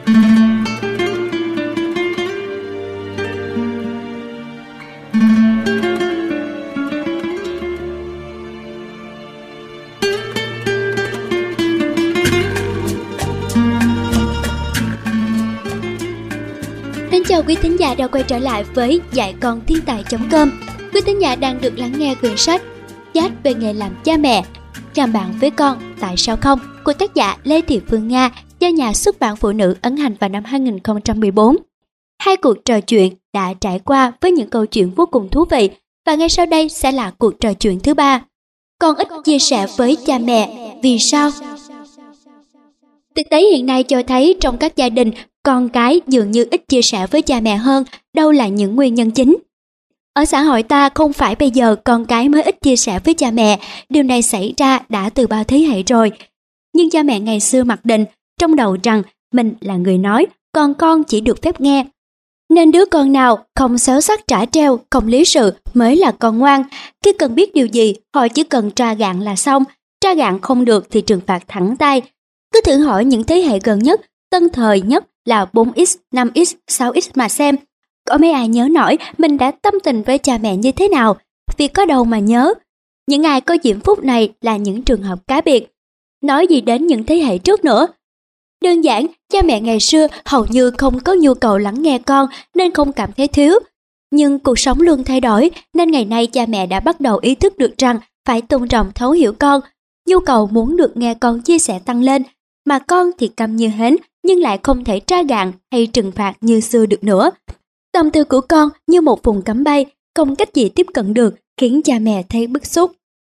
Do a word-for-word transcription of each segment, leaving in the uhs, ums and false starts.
Chào quý thính giả đã quay trở lại với dạy con thiên tài chấm com. Quý thính giả đang được lắng nghe quyển sách Chat về nghề làm cha mẹ, làm bạn với con tại sao không của tác giả Lê Thị Phương Nga, do nhà xuất bản Phụ Nữ ấn hành vào năm hai nghìn không trăm mười bốn. Hai cuộc trò chuyện đã trải qua với những câu chuyện vô cùng thú vị, và ngay sau đây sẽ là cuộc trò chuyện thứ ba. Con ít chia sẻ với cha mẹ, vì sao? Thực tế hiện nay cho thấy trong các gia đình, con cái dường như ít chia sẻ với cha mẹ hơn. Đâu là những nguyên nhân chính? Ở xã hội ta, không phải bây giờ con cái mới ít chia sẻ với cha mẹ, điều này xảy ra đã từ bao thế hệ rồi. Nhưng cha mẹ ngày xưa mặc định trong đầu rằng mình là người nói, còn con chỉ được phép nghe. Nên đứa con nào không xéo sắc trả treo, không lý sự mới là con ngoan. Khi cần biết điều gì, họ chỉ cần tra gạn là xong. Tra gạn không được thì trừng phạt thẳng tay. Cứ thử hỏi những thế hệ gần nhất, tân thời nhất là bốn x, năm x, sáu x mà xem. Có mấy ai nhớ nổi mình đã tâm tình với cha mẹ như thế nào? Vì có đâu mà nhớ. Những ai có diễm phúc này là những trường hợp cá biệt. Nói gì đến những thế hệ trước nữa? Đơn giản, cha mẹ ngày xưa hầu như không có nhu cầu lắng nghe con nên không cảm thấy thiếu. Nhưng cuộc sống luôn thay đổi nên ngày nay cha mẹ đã bắt đầu ý thức được rằng phải tôn trọng thấu hiểu con. Nhu cầu muốn được nghe con chia sẻ tăng lên, mà con thì câm như hến nhưng lại không thể tra gạn hay trừng phạt như xưa được nữa. Tâm tư của con như một vùng cấm bay, không cách gì tiếp cận được, khiến cha mẹ thấy bức xúc.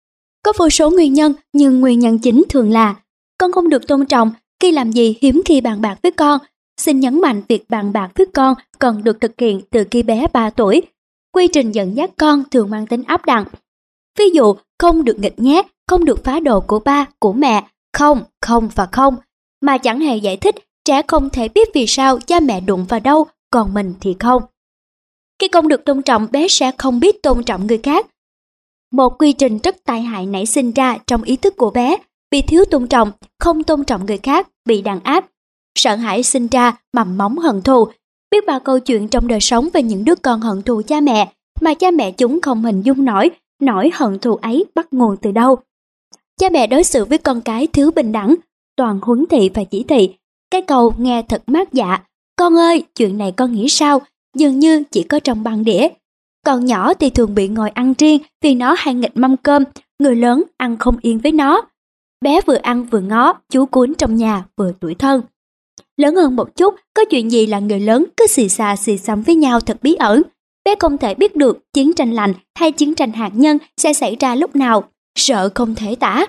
Có vô số nguyên nhân, nhưng nguyên nhân chính thường là con không được tôn trọng. Khi làm gì hiếm khi bàn bạc với con. Xin nhấn mạnh việc bàn bạc với con cần được thực hiện từ khi bé ba tuổi. Quy trình dẫn dắt con thường mang tính áp đặt. Ví dụ, không được nghịch nhát, không được phá đồ của ba, của mẹ, không, không và không. Mà chẳng hề giải thích, trẻ không thể biết vì sao cha mẹ đụng vào đâu, còn mình thì không. Khi không được tôn trọng, bé sẽ không biết tôn trọng người khác. Một quy trình rất tai hại nảy sinh ra trong ý thức của bé. Bị thiếu tôn trọng, không tôn trọng người khác, bị đàn áp. Sợ hãi sinh ra mầm móng hận thù. Biết bao câu chuyện trong đời sống về những đứa con hận thù cha mẹ, mà cha mẹ chúng không hình dung nổi, nỗi hận thù ấy bắt nguồn từ đâu. Cha mẹ đối xử với con cái thiếu bình đẳng, toàn huấn thị và chỉ thị. Cái câu nghe thật mát dạ, con ơi, chuyện này con nghĩ sao, dường như chỉ có trong băng đĩa. Còn nhỏ thì thường bị ngồi ăn riêng vì nó hay nghịch mâm cơm, người lớn ăn không yên với nó. Bé vừa ăn vừa ngó, chú cuốn trong nhà vừa tủi thân. Lớn hơn một chút, có chuyện gì là người lớn cứ xì xà xì xầm với nhau thật bí ẩn. Bé không thể biết được chiến tranh lạnh hay chiến tranh hạt nhân sẽ xảy ra lúc nào, sợ không thể tả.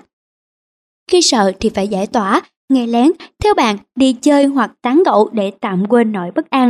Khi sợ thì phải giải tỏa, nghe lén, theo bạn đi chơi hoặc tán gẫu để tạm quên nỗi bất an.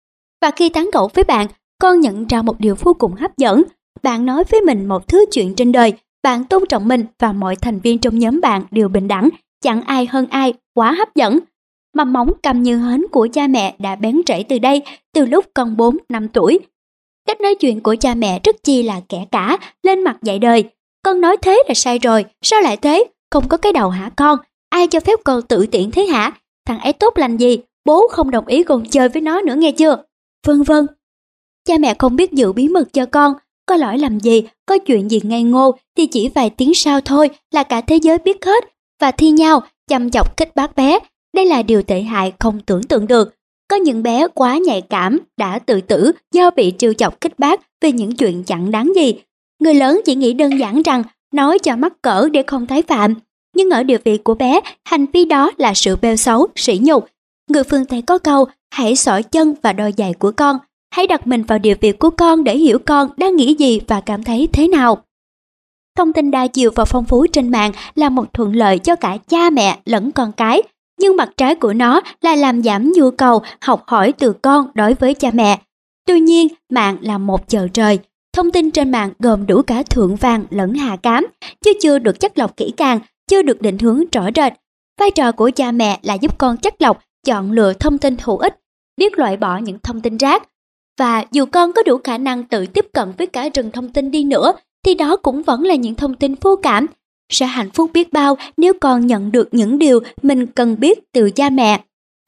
Và khi tán gẫu với bạn, con nhận ra một điều vô cùng hấp dẫn. Bạn nói với mình một thứ chuyện trên đời, bạn tôn trọng mình và mọi thành viên trong nhóm bạn đều bình đẳng, chẳng ai hơn ai, quá hấp dẫn. Mầm móng câm như hến của cha mẹ đã bén rễ từ đây, từ lúc con bốn năm tuổi. Cách nói chuyện của cha mẹ rất chi là kẻ cả, lên mặt dạy đời. Con nói thế là sai rồi, sao lại thế? Không có cái đầu hả con? Ai cho phép con tự tiện thế hả? Thằng ấy tốt lành gì? Bố không đồng ý con chơi với nó nữa nghe chưa? Vân vân. Cha mẹ không biết giữ bí mật cho con. Có lỗi làm gì, có chuyện gì ngây ngô thì chỉ vài tiếng sau thôi là cả thế giới biết hết, và thi nhau chăm chọc khích bác bé. Đây là điều tệ hại không tưởng tượng được. Có những bé quá nhạy cảm đã tự tử do bị trêu chọc khích bác về những chuyện chẳng đáng gì. Người lớn chỉ nghĩ đơn giản rằng nói cho mắc cỡ để không tái phạm. Nhưng ở địa vị của bé, hành vi đó là sự bêu xấu, sỉ nhục. Người phương Tây có câu, hãy xỏ chân và đôi giày của con. Hãy đặt mình vào địa vị của con để hiểu con đang nghĩ gì và cảm thấy thế nào. Thông tin đa chiều và phong phú trên mạng là một thuận lợi cho cả cha mẹ lẫn con cái. Nhưng mặt trái của nó là làm giảm nhu cầu học hỏi từ con đối với cha mẹ. Tuy nhiên, mạng là một chợ trời. Thông tin trên mạng gồm đủ cả thượng vàng lẫn hạ cám, chứ chưa được chắt lọc kỹ càng, chưa được định hướng rõ rệt. Vai trò của cha mẹ là giúp con chắt lọc, chọn lựa thông tin hữu ích, biết loại bỏ những thông tin rác. Và dù con có đủ khả năng tự tiếp cận với cả rừng thông tin đi nữa, thì đó cũng vẫn là những thông tin vô cảm. Sẽ hạnh phúc biết bao nếu con nhận được những điều mình cần biết từ cha mẹ.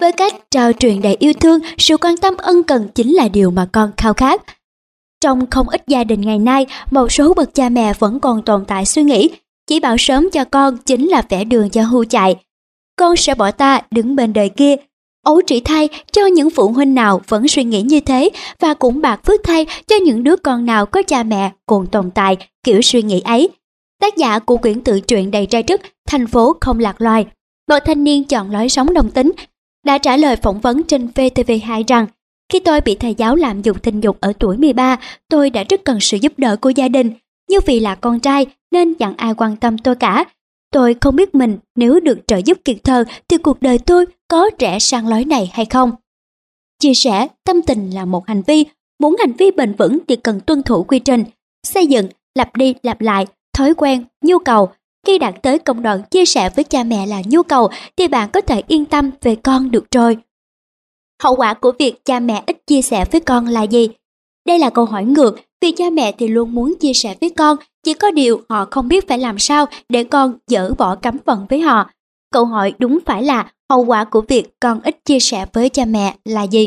Với cách trao truyền đầy yêu thương, sự quan tâm ân cần chính là điều mà con khao khát. Trong không ít gia đình ngày nay, một số bậc cha mẹ vẫn còn tồn tại suy nghĩ chỉ bảo sớm cho con chính là vẽ đường cho hươu chạy. Con sẽ bỏ ta đứng bên đời kia. Ấu trĩ thay cho những phụ huynh nào vẫn suy nghĩ như thế, và cũng bạc phước thay cho những đứa con nào có cha mẹ còn tồn tại kiểu suy nghĩ ấy. Tác giả của quyển tự truyện đầy trai trức Thành phố không lạc loài, một thanh niên chọn lối sống đồng tính, đã trả lời phỏng vấn trên vê tê vê hai rằng: khi tôi bị thầy giáo lạm dụng tình dục ở tuổi mười ba, tôi đã rất cần sự giúp đỡ của gia đình. Nhưng vì là con trai nên chẳng ai quan tâm tôi cả. Tôi không biết mình nếu được trợ giúp kịp thời thì cuộc đời tôi có rẽ sang lối này hay không. Chia sẻ tâm tình là một hành vi, muốn hành vi bền vững thì cần tuân thủ quy trình, xây dựng, lặp đi lặp lại, thói quen, nhu cầu. Khi đạt tới công đoạn chia sẻ với cha mẹ là nhu cầu thì bạn có thể yên tâm về con được rồi. Hậu quả của việc cha mẹ ít chia sẻ với con là gì? Đây là câu hỏi ngược, vì cha mẹ thì luôn muốn chia sẻ với con, chỉ có điều họ không biết phải làm sao để con dỡ bỏ cấm vận với họ. Câu hỏi đúng phải là hậu quả của việc con ít chia sẻ với cha mẹ là gì?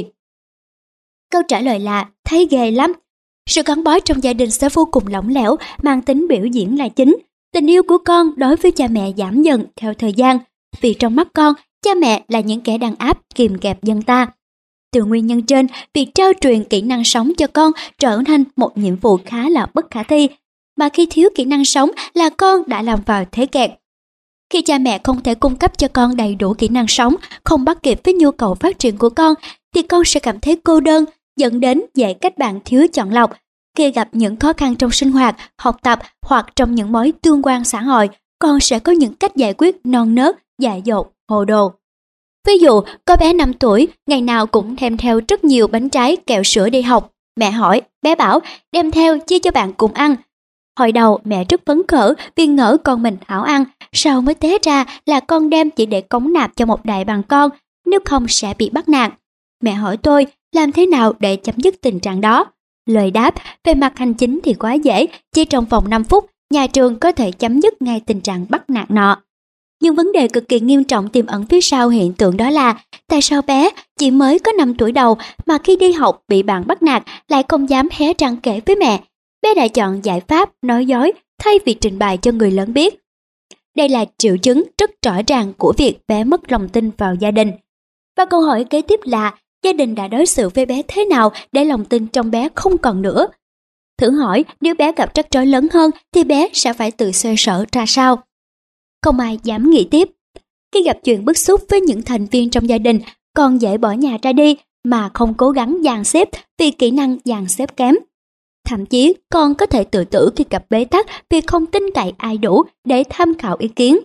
Câu trả lời là thấy ghê lắm. Sự gắn bó trong gia đình sẽ vô cùng lỏng lẻo, mang tính biểu diễn là chính. Tình yêu của con đối với cha mẹ giảm dần theo thời gian, vì trong mắt con, cha mẹ là những kẻ đàn áp kìm kẹp dân ta. Từ nguyên nhân trên, việc trao truyền kỹ năng sống cho con trở thành một nhiệm vụ khá là bất khả thi, mà khi thiếu kỹ năng sống là con đã làm vào thế kẹt. Khi cha mẹ không thể cung cấp cho con đầy đủ kỹ năng sống, không bắt kịp với nhu cầu phát triển của con, thì con sẽ cảm thấy cô đơn, dẫn đến dễ kết bạn thiếu chọn lọc. Khi gặp những khó khăn trong sinh hoạt, học tập hoặc trong những mối tương quan xã hội, con sẽ có những cách giải quyết non nớt, dại dột, hồ đồ. Ví dụ, có bé năm tuổi, ngày nào cũng đem theo rất nhiều bánh trái, kẹo sữa đi học. Mẹ hỏi, bé bảo, đem theo chia cho bạn cùng ăn. Hồi đầu mẹ rất phấn khởi vì ngỡ con mình hảo ăn, sau mới té ra là con đem chỉ để cống nạp cho một đại bằng con, nếu không sẽ bị bắt nạt. Mẹ hỏi tôi, làm thế nào để chấm dứt tình trạng đó? Lời đáp, về mặt hành chính thì quá dễ, chỉ trong vòng năm phút, nhà trường có thể chấm dứt ngay tình trạng bắt nạt nọ. Nhưng vấn đề cực kỳ nghiêm trọng tiềm ẩn phía sau hiện tượng đó là tại sao bé chỉ mới có năm tuổi đầu mà khi đi học bị bạn bắt nạt lại không dám hé răng kể với mẹ. Bé đã chọn giải pháp nói dối thay vì trình bày cho người lớn biết. Đây là triệu chứng rất rõ ràng của việc bé mất lòng tin vào gia đình. Và câu hỏi kế tiếp là gia đình đã đối xử với bé thế nào để lòng tin trong bé không còn nữa? Thử hỏi nếu bé gặp rắc rối lớn hơn thì bé sẽ phải tự xoay sở ra sao? Không ai dám nghĩ tiếp. Khi gặp chuyện bức xúc với những thành viên trong gia đình, con dễ bỏ nhà ra đi mà không cố gắng dàn xếp vì kỹ năng dàn xếp kém. Thậm chí con có thể tự tử khi gặp bế tắc vì không tin cậy ai đủ để tham khảo ý kiến.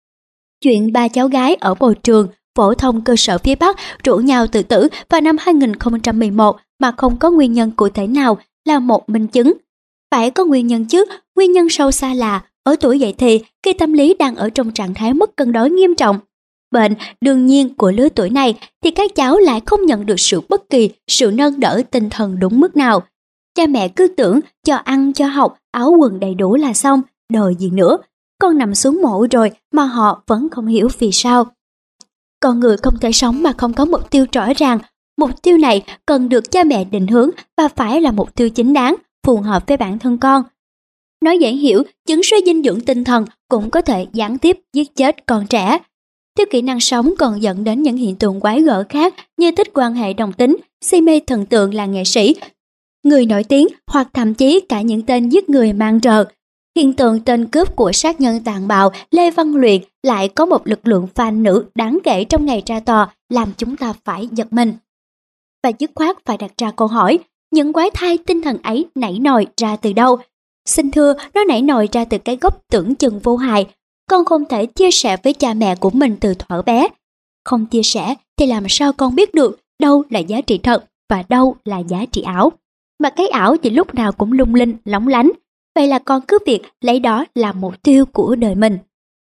Chuyện ba cháu gái ở một trường phổ thông cơ sở phía Bắc rủ nhau tự tử vào năm hai nghìn không trăm mười một mà không có nguyên nhân cụ thể nào là một minh chứng. Phải có nguyên nhân chứ, nguyên nhân sâu xa là ở tuổi dậy thì, khi tâm lý đang ở trong trạng thái mất cân đối nghiêm trọng, bệnh đương nhiên của lứa tuổi này, thì các cháu lại không nhận được sự bất kỳ sự nâng đỡ tinh thần đúng mức nào. Cha mẹ cứ tưởng cho ăn cho học, áo quần đầy đủ là xong, đòi gì nữa. Con nằm xuống mổ rồi mà họ vẫn không hiểu vì sao. Con người không thể sống mà không có mục tiêu rõ ràng. Mục tiêu này cần được cha mẹ định hướng và phải là mục tiêu chính đáng, phù hợp với bản thân con. Nói dễ hiểu, chứng suy dinh dưỡng tinh thần cũng có thể gián tiếp giết chết con trẻ. Thiếu kỹ năng sống còn dẫn đến những hiện tượng quái gở khác như thích quan hệ đồng tính, si mê thần tượng là nghệ sĩ, người nổi tiếng hoặc thậm chí cả những tên giết người mang rợ. Hiện tượng tên cướp của sát nhân tàn bạo Lê Văn Luyện lại có một lực lượng fan nữ đáng kể trong ngày ra tòa, làm chúng ta phải giật mình. Và dứt khoát phải đặt ra câu hỏi, những quái thai tinh thần ấy nảy nòi ra từ đâu? Xin thưa, nó nảy nòi ra từ cái gốc tưởng chừng vô hại. Con không thể chia sẻ với cha mẹ của mình từ thuở bé. Không chia sẻ thì làm sao con biết được đâu là giá trị thật và đâu là giá trị ảo. Mà cái ảo thì lúc nào cũng lung linh, lóng lánh. Vậy là con cứ việc lấy đó là mục tiêu của đời mình.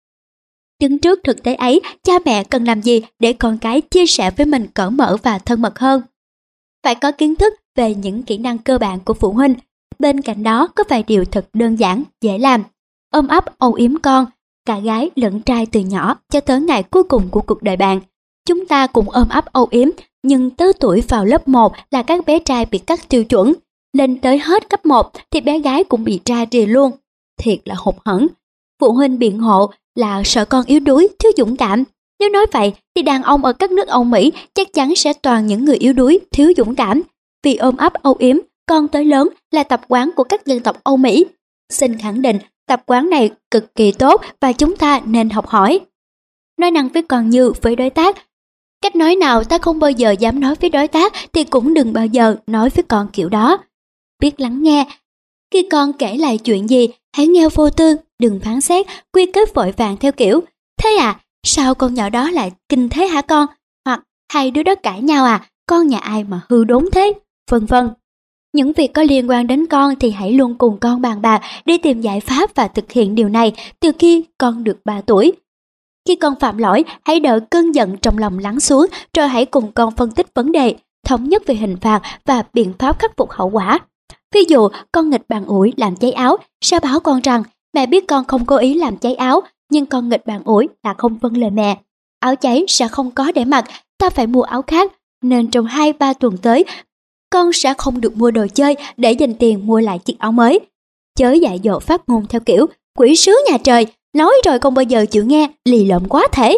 Đứng trước thực tế ấy, cha mẹ cần làm gì để con cái chia sẻ với mình cởi mở và thân mật hơn? Phải có kiến thức về những kỹ năng cơ bản của phụ huynh. Bên cạnh đó có vài điều thật đơn giản, dễ làm. Ôm ấp âu yếm con, cả gái lẫn trai từ nhỏ cho tới ngày cuối cùng của cuộc đời bạn. chúng ta cũng ôm ấp âu yếm, nhưng tới tuổi vào lớp một là các bé trai bị cắt tiêu chuẩn, lên tới hết cấp một thì bé gái cũng bị ra rìa luôn. Thiệt là hụt hẫng. Phụ huynh biện hộ là sợ con yếu đuối, thiếu dũng cảm. Nếu nói vậy thì đàn ông ở các nước Âu Mỹ chắc chắn sẽ toàn những người yếu đuối, thiếu dũng cảm. Vì ôm ấp âu yếm, con tới lớn là tập quán của các dân tộc Âu Mỹ. Xin khẳng định, tập quán này cực kỳ tốt và chúng ta nên học hỏi. Nói năng với con như với đối tác. Cách nói nào ta không bao giờ dám nói với đối tác thì cũng đừng bao giờ nói với con kiểu đó. Biết lắng nghe. Khi con kể lại chuyện gì, hãy nghe vô tư, đừng phán xét, quy kết vội vàng theo kiểu thế à, sao con nhỏ đó lại kinh thế hả con? Hoặc hai đứa đó cãi nhau à, con nhà ai mà hư đốn thế? Vân vân. Những việc có liên quan đến con thì hãy luôn cùng con bàn bạc để tìm giải pháp và thực hiện điều này từ khi con được ba tuổi. Khi con phạm lỗi, hãy đợi cơn giận trong lòng lắng xuống, rồi hãy cùng con phân tích vấn đề, thống nhất về hình phạt và biện pháp khắc phục hậu quả. Ví dụ, con nghịch bàn ủi làm cháy áo, sẽ báo con rằng mẹ biết con không cố ý làm cháy áo, nhưng con nghịch bàn ủi là không vâng lời mẹ. Áo cháy sẽ không có để mặc, ta phải mua áo khác, nên trong hai ba tuần tới, con sẽ không được mua đồ chơi để dành tiền mua lại chiếc áo mới. Chớ dại dỗ phát ngôn theo kiểu quỷ sứ nhà trời, nói rồi không bao giờ chịu nghe, lì lợm quá thể.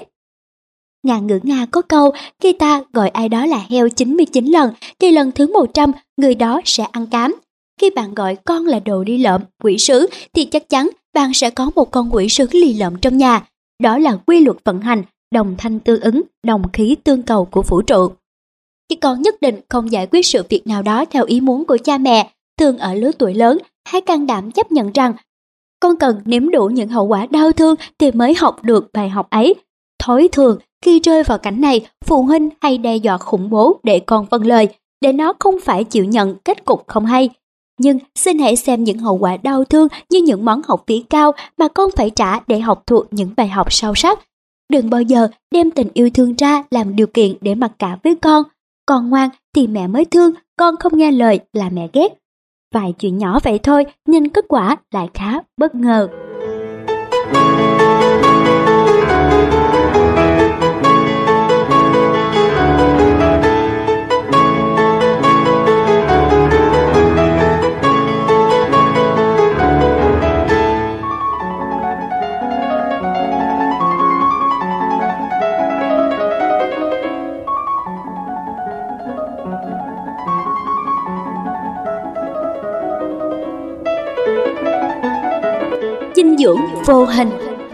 Ngạn ngữ Nga có câu, khi ta gọi ai đó là heo chín mươi chín lần, thì lần thứ một trăm người đó sẽ ăn cám. Khi bạn gọi con là đồ đi lợm, quỷ sứ, thì chắc chắn bạn sẽ có một con quỷ sứ lì lợm trong nhà. Đó là quy luật vận hành, đồng thanh tương ứng, đồng khí tương cầu của vũ trụ. Khi con nhất định không giải quyết sự việc nào đó theo ý muốn của cha mẹ, thường ở lứa tuổi lớn, hãy can đảm chấp nhận rằng con cần nếm đủ những hậu quả đau thương thì mới học được bài học ấy. Thói thường, khi rơi vào cảnh này, phụ huynh hay đe dọa khủng bố để con vâng lời, để nó không phải chịu nhận kết cục không hay. Nhưng xin hãy xem những hậu quả đau thương như những món học phí cao mà con phải trả để học thuộc những bài học sâu sắc. Đừng bao giờ đem tình yêu thương ra làm điều kiện để mặc cả với con. Con ngoan thì mẹ mới thương, con không nghe lời là mẹ ghét. Vài chuyện nhỏ vậy thôi nhưng kết quả lại khá bất ngờ. Dinh dưỡng vô hình.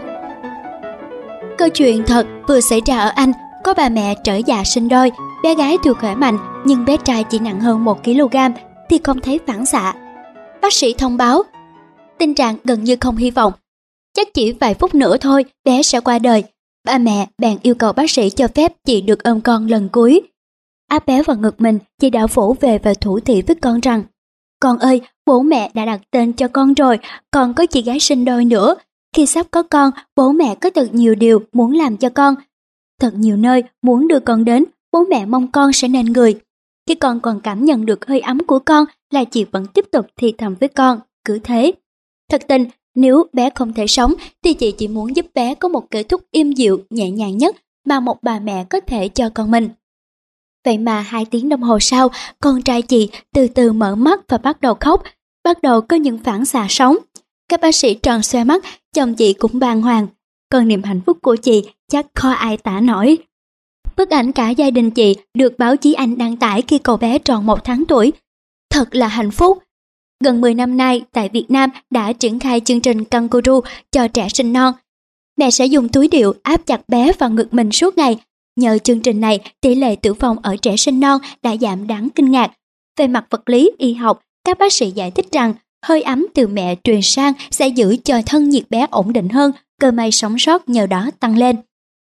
Câu chuyện thật vừa xảy ra ở Anh. Có bà mẹ trở già sinh đôi, bé gái tuy khỏe mạnh nhưng bé trai chỉ nặng hơn một ki lô gam thì không thấy phản xạ. Bác sĩ thông báo tình trạng gần như không hy vọng, chắc chỉ vài phút nữa thôi bé sẽ qua đời. Bà mẹ bèn yêu cầu bác sĩ cho phép chị được ôm con lần cuối. Áp bé vào ngực mình, chị đã vỗ về và thủ thỉ với con rằng: con ơi, bố mẹ đã đặt tên cho con rồi, còn có chị gái sinh đôi nữa. Khi sắp có con, bố mẹ có thật nhiều điều muốn làm cho con. Thật nhiều nơi muốn đưa con đến, bố mẹ mong con sẽ nên người. Khi con còn cảm nhận được hơi ấm của con là chị vẫn tiếp tục thì thầm với con, cứ thế. Thật tình, nếu bé không thể sống thì chị chỉ muốn giúp bé có một kết thúc êm dịu, nhẹ nhàng nhất mà một bà mẹ có thể cho con mình. Vậy mà hai tiếng đồng hồ sau, con trai chị từ từ mở mắt và bắt đầu khóc, bắt đầu có những phản xạ sống. Các bác sĩ tròn xoe mắt, chồng chị cũng bàng hoàng. Còn niềm hạnh phúc của chị chắc khó ai tả nổi. Bức ảnh cả gia đình chị được báo chí Anh đăng tải khi cậu bé tròn một tháng tuổi. Thật là hạnh phúc. Gần mười năm nay, tại Việt Nam đã triển khai chương trình Kangaroo cho trẻ sinh non. Mẹ sẽ dùng túi điệu áp chặt bé vào ngực mình suốt ngày. Nhờ chương trình này, tỷ lệ tử vong ở trẻ sinh non đã giảm đáng kinh ngạc. Về mặt vật lý, y học, các bác sĩ giải thích rằng hơi ấm từ mẹ truyền sang sẽ giữ cho thân nhiệt bé ổn định hơn, cơ may sống sót nhờ đó tăng lên.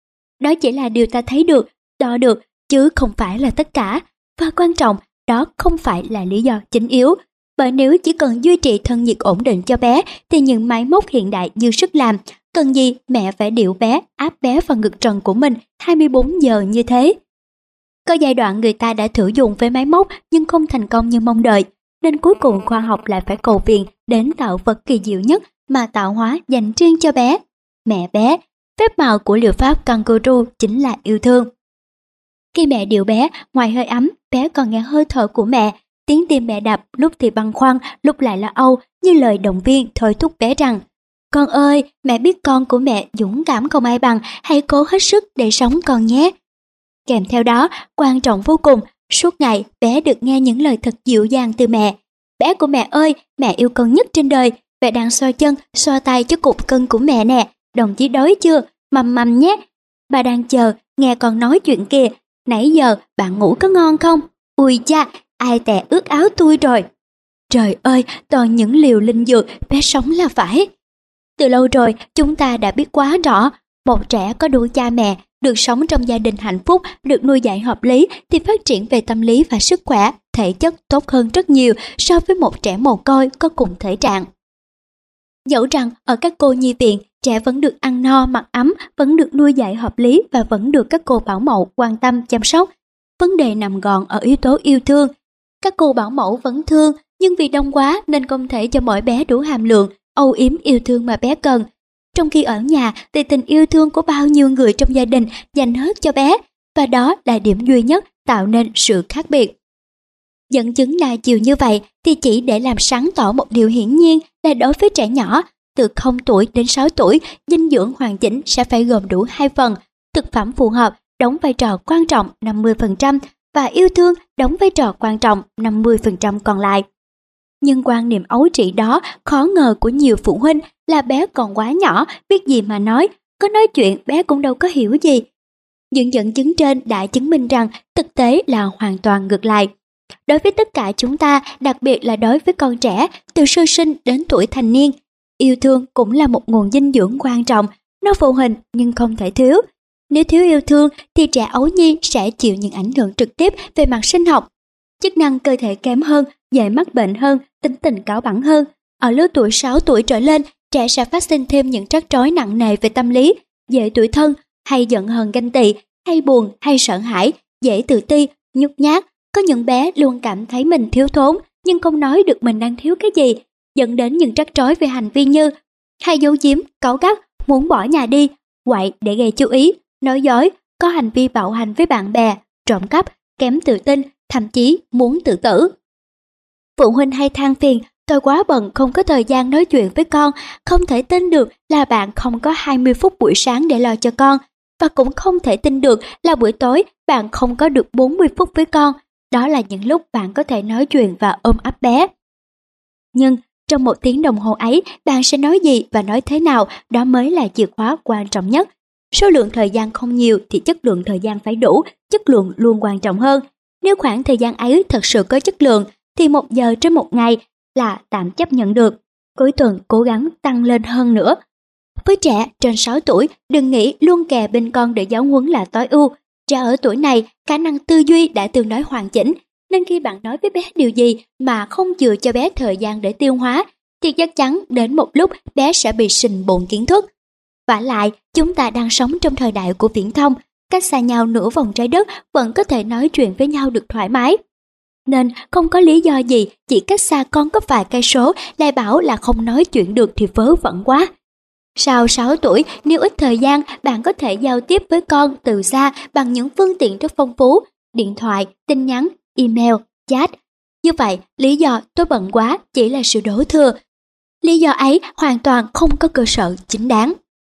Đó chỉ là điều ta thấy được, đo được, chứ không phải là tất cả. Và quan trọng, đó không phải là lý do chính yếu. Bởi nếu chỉ cần duy trì thân nhiệt ổn định cho bé, thì những máy móc hiện đại dư sức làm. Cần gì mẹ phải điệu bé, áp bé vào ngực trần của mình hai mươi bốn giờ như thế. Có giai đoạn người ta đã thử dùng với máy móc nhưng không thành công như mong đợi, nên cuối cùng khoa học lại phải cầu viện đến tạo vật kỳ diệu nhất mà tạo hóa dành riêng cho bé, mẹ bé. Phép màu của liệu pháp Kangaroo chính là yêu thương. Khi mẹ điều bé, ngoài hơi ấm, bé còn nghe hơi thở của mẹ, tiếng tim mẹ đập, lúc thì băn khoăn, lúc lại lo âu, như lời động viên thôi thúc bé rằng: "Con ơi, mẹ biết con của mẹ dũng cảm không ai bằng, hãy cố hết sức để sống con nhé." Kèm theo đó, quan trọng vô cùng, suốt ngày bé được nghe những lời thật dịu dàng từ mẹ. "Bé của mẹ ơi, mẹ yêu con nhất trên đời, mẹ đang xoa chân, xoa tay cho cục cưng của mẹ nè, đồng chí đói chưa, mầm mầm nhé. Bà đang chờ, nghe con nói chuyện kìa, nãy giờ bạn ngủ có ngon không? Ui cha, ai tè ướt áo tôi rồi." Trời ơi, toàn những liều linh dược, bé sống là phải. Từ lâu rồi, chúng ta đã biết quá rõ, một trẻ có đủ cha mẹ, được sống trong gia đình hạnh phúc, được nuôi dạy hợp lý thì phát triển về tâm lý và sức khỏe, thể chất tốt hơn rất nhiều so với một trẻ mồ côi có cùng thể trạng. Dẫu rằng ở các cô nhi viện, trẻ vẫn được ăn no mặc ấm, vẫn được nuôi dạy hợp lý và vẫn được các cô bảo mẫu quan tâm chăm sóc. Vấn đề nằm gọn ở yếu tố yêu thương. Các cô bảo mẫu vẫn thương, nhưng vì đông quá nên không thể cho mỗi bé đủ hàm lượng, âu yếm yêu thương mà bé cần. Trong khi ở nhà thì tình yêu thương của bao nhiêu người trong gia đình dành hết cho bé, và đó là điểm duy nhất tạo nên sự khác biệt. Dẫn chứng là chiều như vậy thì chỉ để làm sáng tỏ một điều hiển nhiên là đối với trẻ nhỏ, từ không tuổi đến sáu tuổi, dinh dưỡng hoàn chỉnh sẽ phải gồm đủ hai phần: thực phẩm phù hợp đóng vai trò quan trọng năm mươi phần trăm và yêu thương đóng vai trò quan trọng năm mươi phần trăm còn lại. Nhưng quan niệm ấu trĩ đó khó ngờ của nhiều phụ huynh là bé còn quá nhỏ, biết gì mà nói, có nói chuyện bé cũng đâu có hiểu gì. Những dẫn chứng trên đã chứng minh rằng thực tế là hoàn toàn ngược lại. Đối với tất cả chúng ta, đặc biệt là đối với con trẻ từ sơ sinh đến tuổi thành niên, yêu thương cũng là một nguồn dinh dưỡng quan trọng, nó phụ hình nhưng không thể thiếu. Nếu thiếu yêu thương thì trẻ ấu nhi sẽ chịu những ảnh hưởng trực tiếp về mặt sinh học, chức năng cơ thể kém hơn, dễ mắc bệnh hơn, tính tình cáu bẳn hơn. Ở lứa tuổi sáu tuổi trở lên, trẻ sẽ phát sinh thêm những trắc rối nặng nề về tâm lý, dễ tủi thân, hay giận hờn ganh tị, hay buồn, hay sợ hãi, dễ tự ti, nhút nhát. Có những bé luôn cảm thấy mình thiếu thốn nhưng không nói được mình đang thiếu cái gì, dẫn đến những trắc rối về hành vi như hay giấu giếm, cáu gắt, muốn bỏ nhà đi, quậy để gây chú ý, nói dối, có hành vi bạo hành với bạn bè, trộm cắp, kém tự tin, thậm chí muốn tự tử. Phụ huynh hay than phiền: "Tôi quá bận không có thời gian nói chuyện với con." Không thể tin được là bạn không có hai mươi phút buổi sáng để lo cho con, và cũng không thể tin được là buổi tối bạn không có được bốn mươi phút với con. Đó là những lúc bạn có thể nói chuyện và ôm ấp bé. Nhưng trong một tiếng đồng hồ ấy, bạn sẽ nói gì và nói thế nào, đó mới là chìa khóa quan trọng nhất. Số lượng thời gian không nhiều thì chất lượng thời gian phải đủ, chất lượng luôn quan trọng hơn. Nếu khoảng thời gian ấy thật sự có chất lượng thì một giờ trên một ngày là tạm chấp nhận được. Cuối tuần cố gắng tăng lên hơn nữa. Với trẻ trên sáu tuổi, đừng nghĩ luôn kè bên con để giáo huấn là tối ưu. Trẻ ở tuổi này, khả năng tư duy đã tương đối hoàn chỉnh, nên khi bạn nói với bé điều gì mà không chừa cho bé thời gian để tiêu hóa, thì chắc chắn đến một lúc bé sẽ bị sình bồn kiến thức. Vả lại, chúng ta đang sống trong thời đại của viễn thông, cách xa nhau nửa vòng trái đất vẫn có thể nói chuyện với nhau được thoải mái. Nên không có lý do gì chỉ cách xa con có vài cây số lại bảo là không nói chuyện được thì vớ vẩn quá. Sau sáu tuổi, nếu ít thời gian, bạn có thể giao tiếp với con từ xa bằng những phương tiện rất phong phú: điện thoại, tin nhắn, email, chat. Như vậy, lý do "tôi bận quá" chỉ là sự đổ thừa. Lý do ấy hoàn toàn không có cơ sở chính đáng.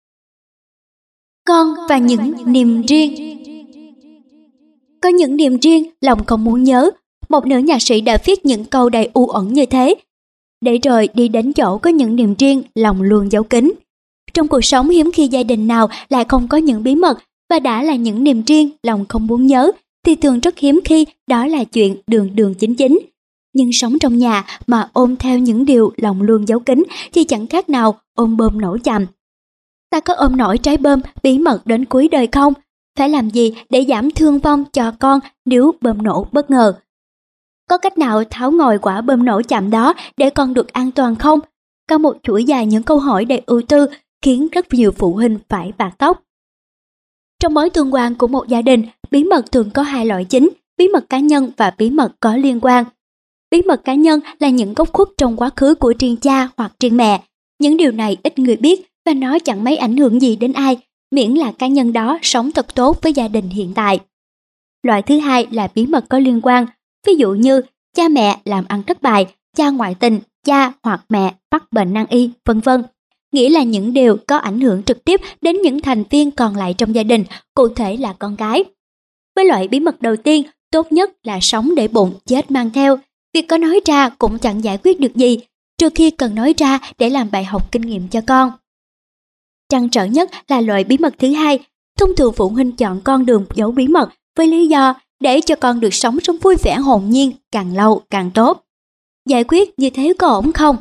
Con và những niềm riêng. Có những niềm riêng, lòng không muốn nhớ. Một nữ nhạc sĩ đã viết những câu đầy u uẩn như thế. Để rồi đi đến chỗ có những niềm riêng, lòng luôn giấu kín. Trong cuộc sống hiếm khi gia đình nào lại không có những bí mật, và đã là những niềm riêng, lòng không muốn nhớ, thì thường rất hiếm khi đó là chuyện đường đường chính chính. Nhưng sống trong nhà mà ôm theo những điều lòng luôn giấu kín thì chẳng khác nào ôm bơm nổ chậm. Ta có ôm nổi trái bơm bí mật đến cuối đời không? Phải làm gì để giảm thương vong cho con nếu bơm nổ bất ngờ? Có cách nào tháo ngòi quả bơm nổ chậm đó để con được an toàn không? Cả một chuỗi dài những câu hỏi đầy ưu tư khiến rất nhiều phụ huynh phải bạc tóc. Trong mối tương quan của một gia đình, bí mật thường có hai loại chính: bí mật cá nhân và bí mật có liên quan. Bí mật cá nhân là những góc khuất trong quá khứ của riêng cha hoặc riêng mẹ. Những điều này ít người biết và nó chẳng mấy ảnh hưởng gì đến ai, miễn là cá nhân đó sống thật tốt với gia đình hiện tại. Loại thứ hai là bí mật có liên quan, ví dụ như cha mẹ làm ăn thất bại, cha ngoại tình, cha hoặc mẹ mắc bệnh nan y, vân vân. Nghĩa là những điều có ảnh hưởng trực tiếp đến những thành viên còn lại trong gia đình, cụ thể là con cái. Với loại bí mật đầu tiên, tốt nhất là sống để bụng, chết mang theo. Việc có nói ra cũng chẳng giải quyết được gì, trừ khi cần nói ra để làm bài học kinh nghiệm cho con. Trăn trở nhất là loại bí mật thứ hai. Thông thường phụ huynh chọn con đường giấu bí mật với lý do để cho con được sống sống vui vẻ hồn nhiên, càng lâu càng tốt. Giải quyết như thế có ổn không?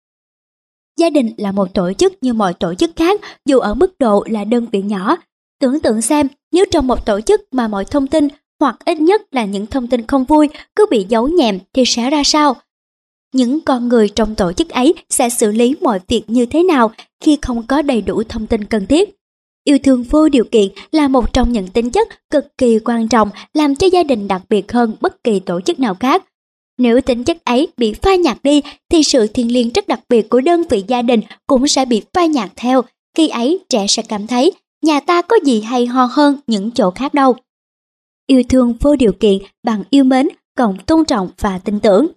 Gia đình là một tổ chức như mọi tổ chức khác, dù ở mức độ là đơn vị nhỏ. Tưởng tượng xem, nếu trong một tổ chức mà mọi thông tin, hoặc ít nhất là những thông tin không vui, cứ bị giấu nhẹm thì sẽ ra sao? Những con người trong tổ chức ấy sẽ xử lý mọi việc như thế nào khi không có đầy đủ thông tin cần thiết? Yêu thương vô điều kiện là một trong những tính chất cực kỳ quan trọng làm cho gia đình đặc biệt hơn bất kỳ tổ chức nào khác. Nếu tính chất ấy bị phai nhạt đi thì sự thiêng liêng rất đặc biệt của đơn vị gia đình cũng sẽ bị phai nhạt theo. Khi ấy trẻ sẽ cảm thấy nhà ta có gì hay ho hơn những chỗ khác đâu. Yêu thương vô điều kiện bằng yêu mến, cộng tôn trọng và tin tưởng.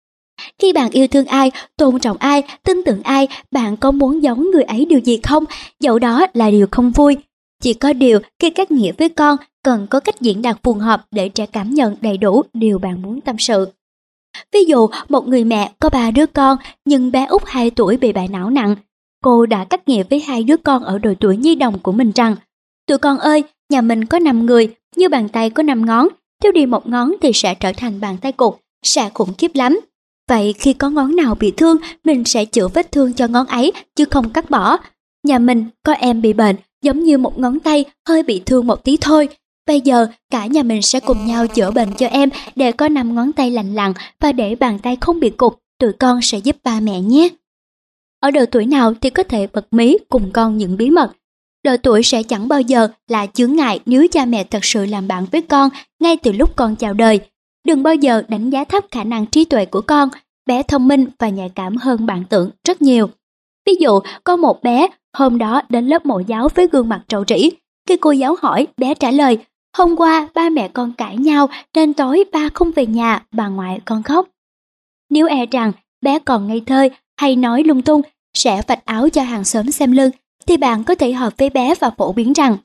Khi bạn yêu thương ai, tôn trọng ai, tin tưởng ai, bạn có muốn giấu người ấy điều gì không? Dẫu đó là điều không vui. Chỉ có điều khi kết nghĩa với con, cần có cách diễn đạt phù hợp để trẻ cảm nhận đầy đủ điều bạn muốn tâm sự. Ví dụ, một người mẹ có ba đứa con, nhưng bé út hai tuổi bị bại não nặng. Cô đã cắt nghĩa với hai đứa con ở độ tuổi nhi đồng của mình rằng: tụi con ơi, nhà mình có năm người, như bàn tay có năm ngón, thiếu đi một ngón thì sẽ trở thành bàn tay cụt, sẽ khủng khiếp lắm. Vậy khi có ngón nào bị thương, mình sẽ chữa vết thương cho ngón ấy, chứ không cắt bỏ. Nhà mình có em bị bệnh, giống như một ngón tay hơi bị thương một tí thôi. Bây giờ cả nhà mình sẽ cùng nhau chữa bệnh cho em để có năm ngón tay lành lặn và để bàn tay không bị cụt, tụi con sẽ giúp ba mẹ nhé. Ở độ tuổi nào thì có thể bật mí cùng con những bí mật. Độ tuổi sẽ chẳng bao giờ là chướng ngại nếu cha mẹ thật sự làm bạn với con ngay từ lúc con chào đời. Đừng bao giờ đánh giá thấp khả năng trí tuệ của con, bé thông minh và nhạy cảm hơn bạn tưởng rất nhiều. Ví dụ, có một bé hôm đó đến lớp mẫu giáo với gương mặt trầu trĩ. Khi cô giáo hỏi, bé trả lời: hôm qua ba mẹ con cãi nhau nên tối ba không về nhà, bà ngoại con khóc. Nếu e rằng bé còn ngây thơ hay nói lung tung, sẽ vạch áo cho hàng xóm xem lưng, thì bạn có thể hợp với bé và phổ biến rằng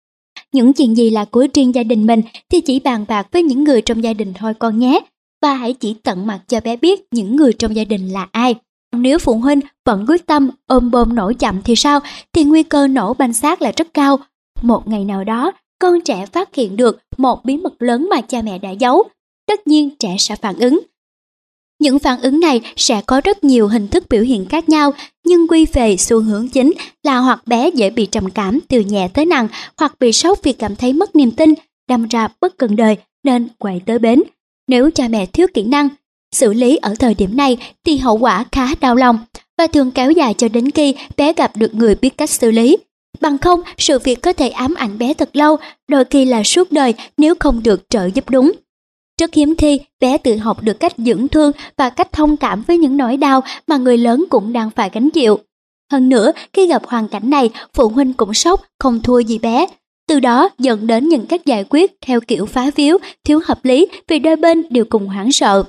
những chuyện gì là của riêng gia đình mình thì chỉ bàn bạc với những người trong gia đình thôi con nhé, và hãy chỉ tận mặt cho bé biết những người trong gia đình là ai. Nếu phụ huynh vẫn quyết tâm ôm bom nổ chậm thì sao, thì nguy cơ nổ banh xác là rất cao. Một ngày nào đó, con trẻ phát hiện được một bí mật lớn mà cha mẹ đã giấu. Tất nhiên trẻ sẽ phản ứng. Những phản ứng này sẽ có rất nhiều hình thức biểu hiện khác nhau, nhưng quy về xu hướng chính là hoặc bé dễ bị trầm cảm từ nhẹ tới nặng, hoặc bị sốc vì cảm thấy mất niềm tin, đâm ra bất cần đời nên quậy tới bến. Nếu cha mẹ thiếu kỹ năng xử lý ở thời điểm này thì hậu quả khá đau lòng và thường kéo dài cho đến khi bé gặp được người biết cách xử lý. Bằng không, sự việc có thể ám ảnh bé thật lâu, đôi khi là suốt đời nếu không được trợ giúp đúng. Rất hiếm khi bé tự học được cách dưỡng thương và cách thông cảm với những nỗi đau mà người lớn cũng đang phải gánh chịu. Hơn nữa, khi gặp hoàn cảnh này, phụ huynh cũng sốc không thua gì bé. Từ đó dẫn đến những cách giải quyết theo kiểu phá víu, thiếu hợp lý vì đôi bên đều cùng hoảng sợ.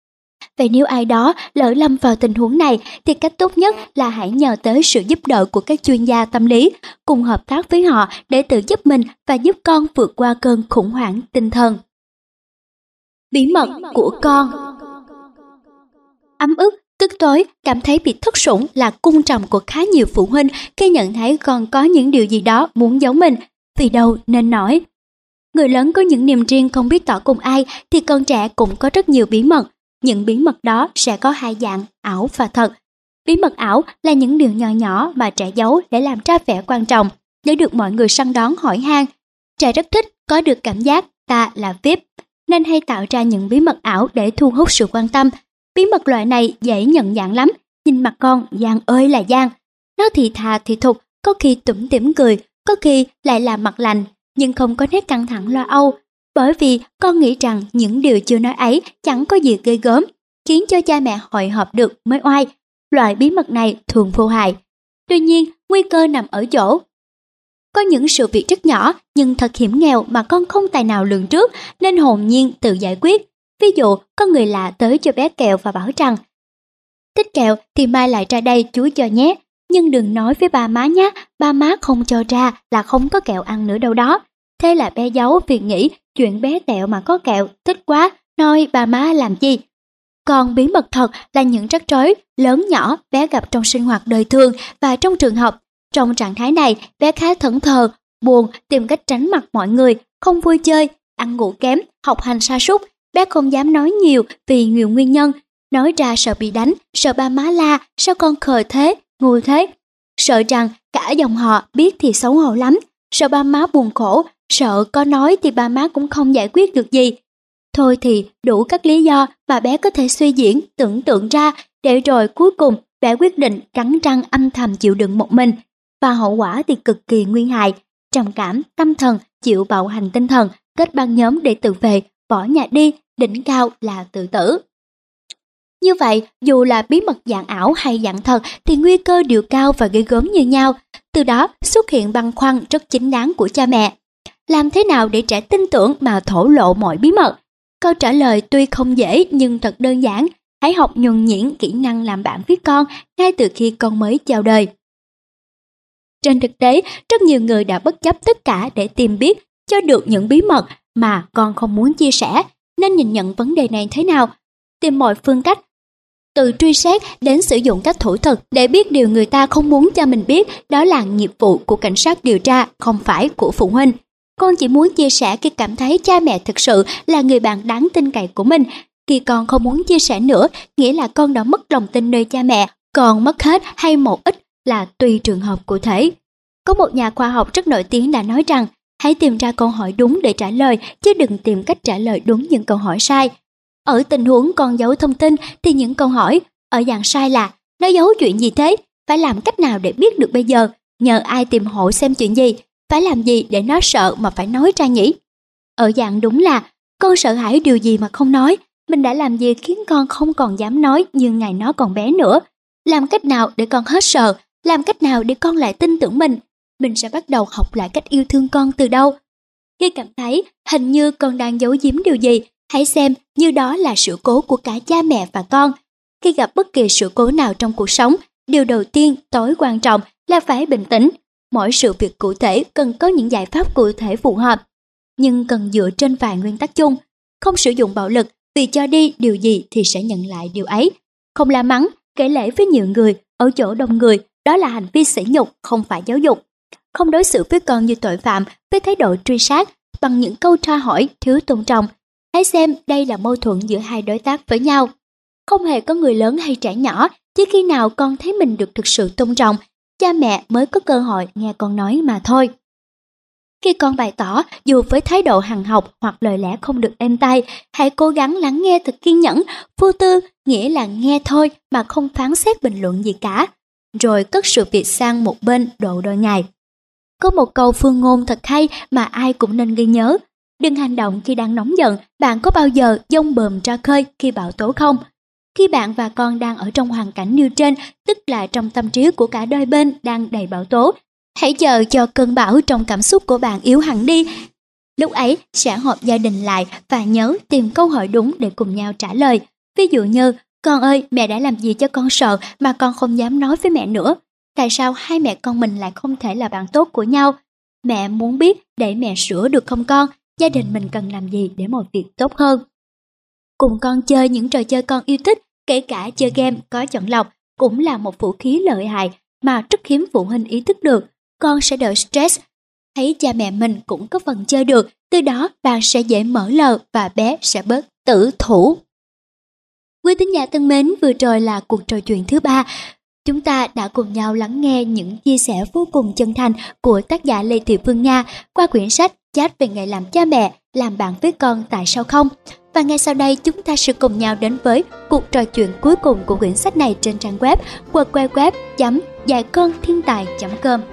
Vậy nếu ai đó lỡ lâm vào tình huống này thì cách tốt nhất là hãy nhờ tới sự giúp đỡ của các chuyên gia tâm lý, cùng hợp tác với họ để tự giúp mình và giúp con vượt qua cơn khủng hoảng tinh thần. Bí mật của con. Ấm ức, tức tối, cảm thấy bị thất sủng là cung trầm của khá nhiều phụ huynh khi nhận thấy con có những điều gì đó muốn giấu mình, vì đâu nên nói. Người lớn có những niềm riêng không biết tỏ cùng ai thì con trẻ cũng có rất nhiều bí mật. Những bí mật đó sẽ có hai dạng, ảo và thật. Bí mật ảo là những điều nhỏ nhỏ mà trẻ giấu để làm ra vẻ quan trọng, để được mọi người săn đón hỏi han. Trẻ rất thích có được cảm giác ta là vi ai pi, nên hay tạo ra những bí mật ảo để thu hút sự quan tâm. Bí mật loại này dễ nhận dạng lắm, nhìn mặt con gian ơi là gian. Nó thì thà thì thục, có khi tủm tỉm cười, có khi lại là mặt lạnh, nhưng không có nét căng thẳng lo âu. Bởi vì con nghĩ rằng những điều chưa nói ấy chẳng có gì ghê gớm, khiến cho cha mẹ hội họp được mới oai. Loại bí mật này thường vô hại. Tuy nhiên, nguy cơ nằm ở chỗ Có những sự việc rất nhỏ nhưng thật hiểm nghèo mà con không tài nào lường trước nên hồn nhiên tự giải quyết. Ví dụ, có người lạ tới cho bé kẹo và bảo rằng thích kẹo thì mai lại ra đây chú cho nhé, nhưng đừng nói với ba má nhé, ba má không cho ra là không có kẹo ăn nữa đâu đó. Thế là bé giấu vì nghĩ chuyện bé tẹo mà có kẹo, thích quá, nói ba má làm gì. Còn bí mật thật là những rắc rối lớn nhỏ bé gặp trong sinh hoạt đời thường và trong trường học. Trong trạng thái này, bé khá thẫn thờ, buồn, tìm cách tránh mặt mọi người, không vui chơi, ăn ngủ kém, học hành sa sút. Bé không dám nói nhiều vì nhiều nguyên nhân. Nói ra sợ bị đánh, sợ ba má la, sao con khờ thế, ngu thế. Sợ rằng cả dòng họ biết thì xấu hổ lắm. Sợ ba má buồn khổ, sợ có nói thì ba má cũng không giải quyết được gì. Thôi thì đủ các lý do mà bé có thể suy diễn, tưởng tượng ra, để rồi cuối cùng bé quyết định cắn răng âm thầm chịu đựng một mình. Và hậu quả thì cực kỳ nguy hại, trầm cảm, tâm thần, chịu bạo hành tinh thần, kết băng nhóm để tự vệ, bỏ nhà đi, đỉnh cao là tự tử. Như vậy, dù là bí mật dạng ảo hay dạng thật thì nguy cơ đều cao và ghê gớm như nhau. Từ đó xuất hiện băn khoăn rất chính đáng của cha mẹ. Làm thế nào để trẻ tin tưởng mà thổ lộ mọi bí mật? Câu trả lời tuy không dễ nhưng thật đơn giản. Hãy học nhuần nhuyễn kỹ năng làm bạn với con ngay từ khi con mới chào đời. Trên thực tế, rất nhiều người đã bất chấp tất cả để tìm biết cho được những bí mật mà con không muốn chia sẻ. Nên nhìn nhận vấn đề này thế nào? Tìm mọi phương cách, từ truy xét đến sử dụng các thủ thuật để biết điều người ta không muốn cho mình biết. Đó là nghiệp vụ của cảnh sát điều tra, không phải của phụ huynh. Con chỉ muốn chia sẻ khi cảm thấy cha mẹ thực sự là người bạn đáng tin cậy của mình. Khi con không muốn chia sẻ nữa, nghĩa là con đã mất lòng tin nơi cha mẹ. Còn mất hết hay một ít là tùy trường hợp cụ thể. Có một nhà khoa học rất nổi tiếng đã nói rằng hãy tìm ra câu hỏi đúng để trả lời, chứ đừng tìm cách trả lời đúng những câu hỏi sai. Ở tình huống con giấu thông tin thì những câu hỏi ở dạng sai là nó giấu chuyện gì thế? Phải làm cách nào để biết được bây giờ? Nhờ ai tìm hộ xem chuyện gì? Phải làm gì để nó sợ mà phải nói ra nhỉ? Ở dạng đúng là con sợ hãi điều gì mà không nói? Mình đã làm gì khiến con không còn dám nói như ngày nó còn bé nữa? Làm cách nào để con hết sợ? Làm cách nào để con lại tin tưởng mình? Mình sẽ bắt đầu học lại cách yêu thương con từ đâu? Khi cảm thấy hình như con đang giấu giếm điều gì, hãy xem như đó là sự cố của cả cha mẹ và con. Khi gặp bất kỳ sự cố nào trong cuộc sống, điều đầu tiên tối quan trọng là phải bình tĩnh. Mỗi sự việc cụ thể cần có những giải pháp cụ thể phù hợp, nhưng cần dựa trên vài nguyên tắc chung. Không sử dụng bạo lực, vì cho đi điều gì thì sẽ nhận lại điều ấy. Không la mắng, kể lể với nhiều người, ở chỗ đông người, đó là hành vi sỉ nhục, không phải giáo dục. Không đối xử với con như tội phạm với thái độ truy sát bằng những câu tra hỏi thiếu tôn trọng. Hãy xem đây là mâu thuẫn giữa hai đối tác với nhau. Không hề có người lớn hay trẻ nhỏ, chỉ khi nào con thấy mình được thực sự tôn trọng, cha mẹ mới có cơ hội nghe con nói mà thôi. Khi con bày tỏ, dù với thái độ hằn học hoặc lời lẽ không được êm tai, hãy cố gắng lắng nghe thật kiên nhẫn. Vô tư nghĩa là nghe thôi mà không phán xét bình luận gì cả, rồi cất sự việc sang một bên độ đôi ngày. Có một câu phương ngôn thật hay mà ai cũng nên ghi nhớ. Đừng hành động khi đang nóng giận. Bạn có bao giờ dông bờm ra khơi khi bão tố không? Khi bạn và con đang ở trong hoàn cảnh nêu trên, tức là trong tâm trí của cả đôi bên đang đầy bão tố, hãy chờ cho cơn bão trong cảm xúc của bạn yếu hẳn đi. Lúc ấy sẽ họp gia đình lại và nhớ tìm câu hỏi đúng để cùng nhau trả lời. Ví dụ như, con ơi, mẹ đã làm gì cho con sợ mà con không dám nói với mẹ nữa? Tại sao hai mẹ con mình lại không thể là bạn tốt của nhau? Mẹ muốn biết để mẹ sửa được không con? Gia đình mình cần làm gì để mọi việc tốt hơn? Cùng con chơi những trò chơi con yêu thích, kể cả chơi game có chọn lọc, cũng là một vũ khí lợi hại mà rất hiếm phụ huynh ý thức được. Con sẽ đỡ stress, thấy cha mẹ mình cũng có phần chơi được, từ đó bạn sẽ dễ mở lời và bé sẽ bớt tử thủ. Quý thính giả thân mến, vừa rồi là cuộc trò chuyện thứ ba. Chúng ta đã cùng nhau lắng nghe những chia sẻ vô cùng chân thành của tác giả Lê Thị Phương Nga qua quyển sách Chat về ngày làm cha mẹ, làm bạn với con tại sao không? Và ngay sau đây chúng ta sẽ cùng nhau đến với cuộc trò chuyện cuối cùng của quyển sách này trên trang web w w w chấm dạy con thiên tài chấm com.